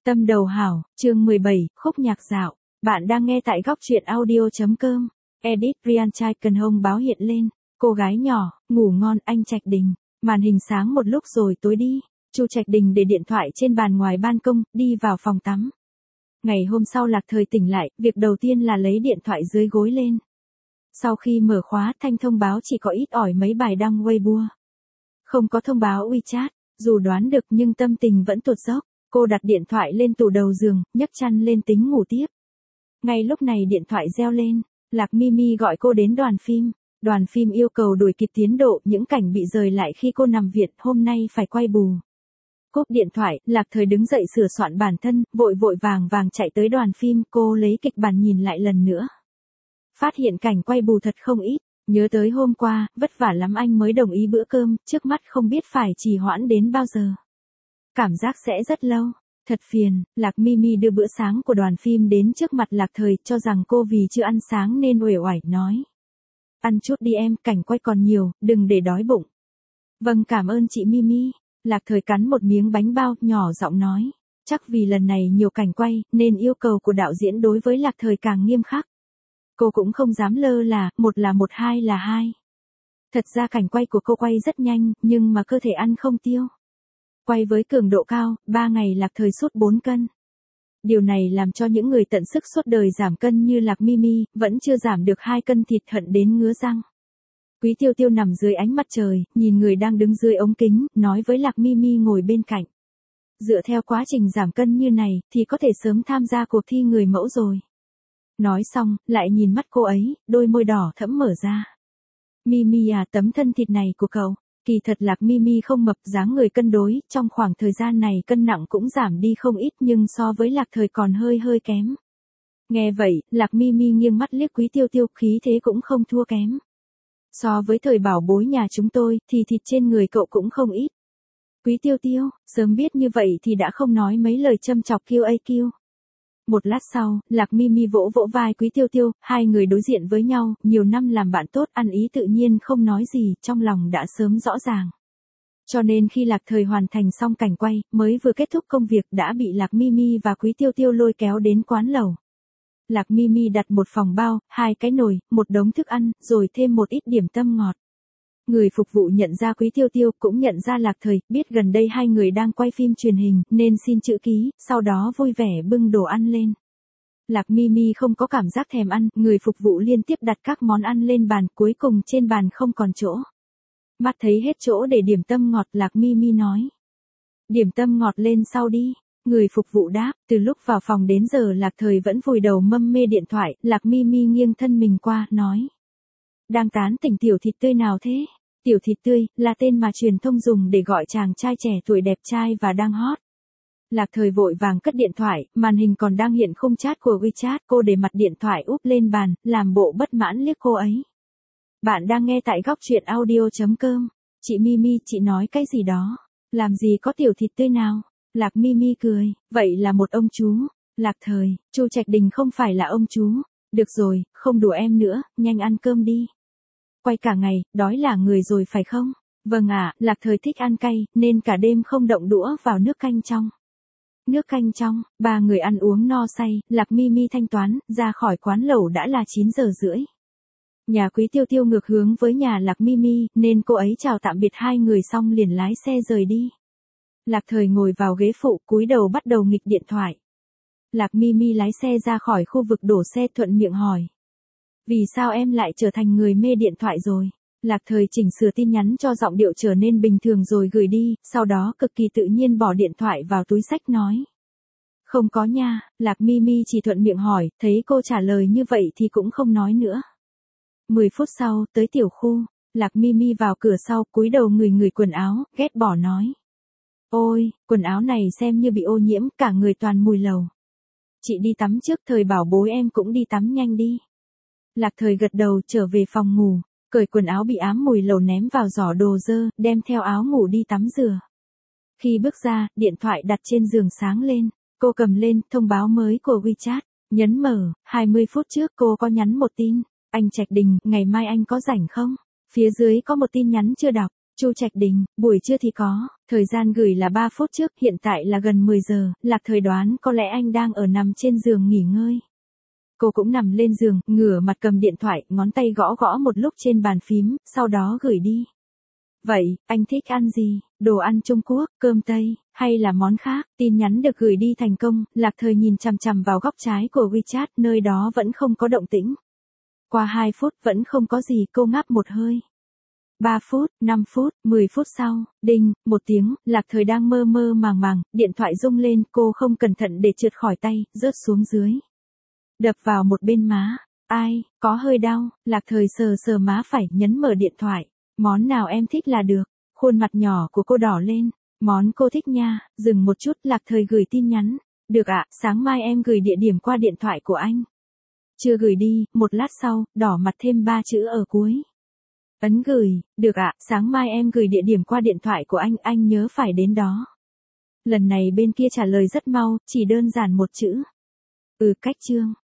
Tâm đầu hảo, chương 17, khúc nhạc dạo. Bạn đang nghe tại góc truyện audio.com. Edit Ryan trai cần hông báo hiện lên. Cô gái nhỏ, ngủ ngon anh Trạch Đình. Màn hình sáng một lúc rồi tối đi. Chu Trạch Đình để điện thoại trên bàn ngoài ban công, đi vào phòng tắm. Ngày hôm sau Lạc Thời tỉnh lại, việc đầu tiên là lấy điện thoại dưới gối lên. Sau khi mở khóa thanh thông báo chỉ có ít ỏi mấy bài đăng Weibo. Không có thông báo WeChat, dù đoán được nhưng tâm tình vẫn tụt dốc. Cô đặt điện thoại lên tủ đầu giường, nhấc chăn lên tính ngủ tiếp. Ngay lúc này điện thoại reo lên, Lạc Mimi gọi cô đến đoàn phim. Đoàn phim yêu cầu đuổi kịp tiến độ những cảnh bị rời lại khi cô nằm viện hôm nay phải quay bù. Cúp điện thoại, Lạc Thời đứng dậy sửa soạn bản thân, vội vội vàng vàng chạy tới đoàn phim, cô lấy kịch bản nhìn lại lần nữa. Phát hiện cảnh quay bù thật không ít, nhớ tới hôm qua, vất vả lắm anh mới đồng ý bữa cơm, trước mắt không biết phải trì hoãn đến bao giờ. Cảm giác sẽ rất lâu, thật phiền. Lạc Mimi đưa bữa sáng của đoàn phim đến trước mặt Lạc Thời, cho rằng cô vì chưa ăn sáng nên uể oải nói. Ăn chút đi em, cảnh quay còn nhiều, đừng để đói bụng. Vâng cảm ơn chị Mimi. Lạc Thời cắn một miếng bánh bao, nhỏ giọng nói. Chắc vì lần này nhiều cảnh quay, nên yêu cầu của đạo diễn đối với Lạc Thời càng nghiêm khắc. Cô cũng không dám lơ là, một là một hai là hai. Thật ra cảnh quay của cô quay rất nhanh, nhưng mà cơ thể ăn không tiêu. Quay với cường độ cao, 3 ngày Lạc Thời sút 4 cân. Điều này làm cho những người tận sức suốt đời giảm cân như Lạc Mimi, vẫn chưa giảm được 2 cân thịt hận đến ngứa răng. Quý Tiêu Tiêu nằm dưới ánh mặt trời, nhìn người đang đứng dưới ống kính, nói với Lạc Mimi ngồi bên cạnh. Dựa theo quá trình giảm cân như này, thì có thể sớm tham gia cuộc thi người mẫu rồi. Nói xong, lại nhìn mắt cô ấy, đôi môi đỏ thẫm mở ra. Mimi à, tấm thân thịt này của cậu. Kỳ thật Lạc Mimi không mập, dáng người cân đối, trong khoảng thời gian này cân nặng cũng giảm đi không ít nhưng so với Lạc Thời còn hơi kém. Nghe vậy, Lạc Mimi nghiêng mắt liếc Quý Tiêu Tiêu, khí thế cũng không thua kém. So với thời bảo bối nhà chúng tôi, thì thịt trên người cậu cũng không ít. Quý Tiêu Tiêu, sớm biết như vậy thì đã không nói mấy lời châm chọc QAQ. Một lát sau, Lạc Mimi vỗ vỗ vai Quý Tiêu Tiêu, hai người đối diện với nhau, nhiều năm làm bạn tốt, ăn ý tự nhiên không nói gì, trong lòng đã sớm rõ ràng. Cho nên khi Lạc Thời hoàn thành xong cảnh quay, mới vừa kết thúc công việc đã bị Lạc Mimi và Quý Tiêu Tiêu lôi kéo đến quán lẩu. Lạc Mimi đặt một phòng bao, 2 cái nồi, một đống thức ăn, rồi thêm một ít điểm tâm ngọt. Người phục vụ nhận ra Quý Tiêu Tiêu, cũng nhận ra Lạc Thời, biết gần đây hai người đang quay phim truyền hình, nên xin chữ ký, sau đó vui vẻ bưng đồ ăn lên. Lạc Mimi không có cảm giác thèm ăn, người phục vụ liên tiếp đặt các món ăn lên bàn, cuối cùng trên bàn không còn chỗ. Mắt thấy hết chỗ để điểm tâm ngọt, Lạc Mimi nói. Điểm tâm ngọt lên sau đi. Người phục vụ đáp, từ lúc vào phòng đến giờ Lạc Thời vẫn vùi đầu mâm mê điện thoại, Lạc Mimi nghiêng thân mình qua, nói. Đang tán tỉnh tiểu thịt tươi nào thế? Tiểu thịt tươi, là tên mà truyền thông dùng để gọi chàng trai trẻ tuổi đẹp trai và đang hot. Lạc Thời vội vàng cất điện thoại, màn hình còn đang hiện khung chat của WeChat, cô để mặt điện thoại úp lên bàn, làm bộ bất mãn liếc cô ấy. Bạn đang nghe tại góc truyện audio.com. Chị Mimi, chị nói cái gì đó? Làm gì có tiểu thịt tươi nào? Lạc Mimi cười, vậy là một ông chú. Lạc Thời, Chu Trạch Đình không phải là ông chú. Được rồi, không đùa em nữa, nhanh ăn cơm đi. Quay cả ngày, đói là người rồi phải không? Vâng ạ, Lạc Thời thích ăn cay, nên cả đêm không động đũa vào nước canh trong. Nước canh trong, 3 người ăn uống no say, Lạc Mimi thanh toán, ra khỏi quán lẩu đã là 9 giờ rưỡi. Nhà Quý Tiêu Tiêu ngược hướng với nhà Lạc Mimi, nên cô ấy chào tạm biệt hai người xong liền lái xe rời đi. Lạc Thời ngồi vào ghế phụ, cúi đầu bắt đầu nghịch điện thoại. Lạc Mimi lái xe ra khỏi khu vực đổ xe, thuận miệng hỏi. Vì sao em lại trở thành người mê điện thoại rồi? Lạc Thời chỉnh sửa tin nhắn cho giọng điệu trở nên bình thường rồi gửi đi, sau đó cực kỳ tự nhiên bỏ điện thoại vào túi xách nói. Không có nha. Lạc Mimi chỉ thuận miệng hỏi, thấy cô trả lời như vậy thì cũng không nói nữa. 10 phút sau, tới tiểu khu, Lạc Mimi vào cửa sau, cúi đầu ngửi quần áo, ghét bỏ nói. Ôi, quần áo này xem như bị ô nhiễm, cả người toàn mùi lầu. Chị đi tắm trước, Thời bảo bối em cũng đi tắm nhanh đi. Lạc Thời gật đầu, trở về phòng ngủ, cởi quần áo bị ám mùi lầu ném vào giỏ đồ dơ, đem theo áo ngủ đi tắm rửa. Khi bước ra, điện thoại đặt trên giường sáng lên, cô cầm lên, thông báo mới của WeChat, nhấn mở, 20 phút trước cô có nhắn một tin, anh Trạch Đình, ngày mai anh có rảnh không? Phía dưới có một tin nhắn chưa đọc, Chu Trạch Đình, buổi trưa thì có, Thời gian gửi là 3 phút trước, hiện tại là gần 10 giờ, Lạc Thời đoán có lẽ anh đang ở nằm trên giường nghỉ ngơi. Cô cũng nằm lên giường, ngửa mặt cầm điện thoại, ngón tay gõ gõ một lúc trên bàn phím, sau đó gửi đi. Vậy, anh thích ăn gì? Đồ ăn Trung Quốc, cơm Tây, hay là món khác? Tin nhắn được gửi đi thành công, Lạc Thời nhìn chằm chằm vào góc trái của WeChat, nơi đó vẫn không có động tĩnh. Qua 2 phút vẫn không có gì, cô ngáp một hơi. 3 phút, 5 phút, 10 phút sau, đinh, một tiếng, Lạc Thời đang mơ mơ màng màng, điện thoại rung lên, cô không cẩn thận để trượt khỏi tay, rớt xuống dưới. Đập vào một bên má. Ai, có hơi đau, Lạc Thời sờ sờ má phải, nhấn mở điện thoại. Món nào em thích là được. Khuôn mặt nhỏ của cô đỏ lên. Món cô thích nha, dừng một chút, Lạc Thời gửi tin nhắn. Được ạ, sáng mai em gửi địa điểm qua điện thoại của anh. Chưa gửi đi, một lát sau, đỏ mặt thêm 3 chữ ở cuối. Ấn gửi, được ạ, sáng mai em gửi địa điểm qua điện thoại của anh nhớ phải đến đó. Lần này bên kia trả lời rất mau, chỉ đơn giản một chữ. Cách chương.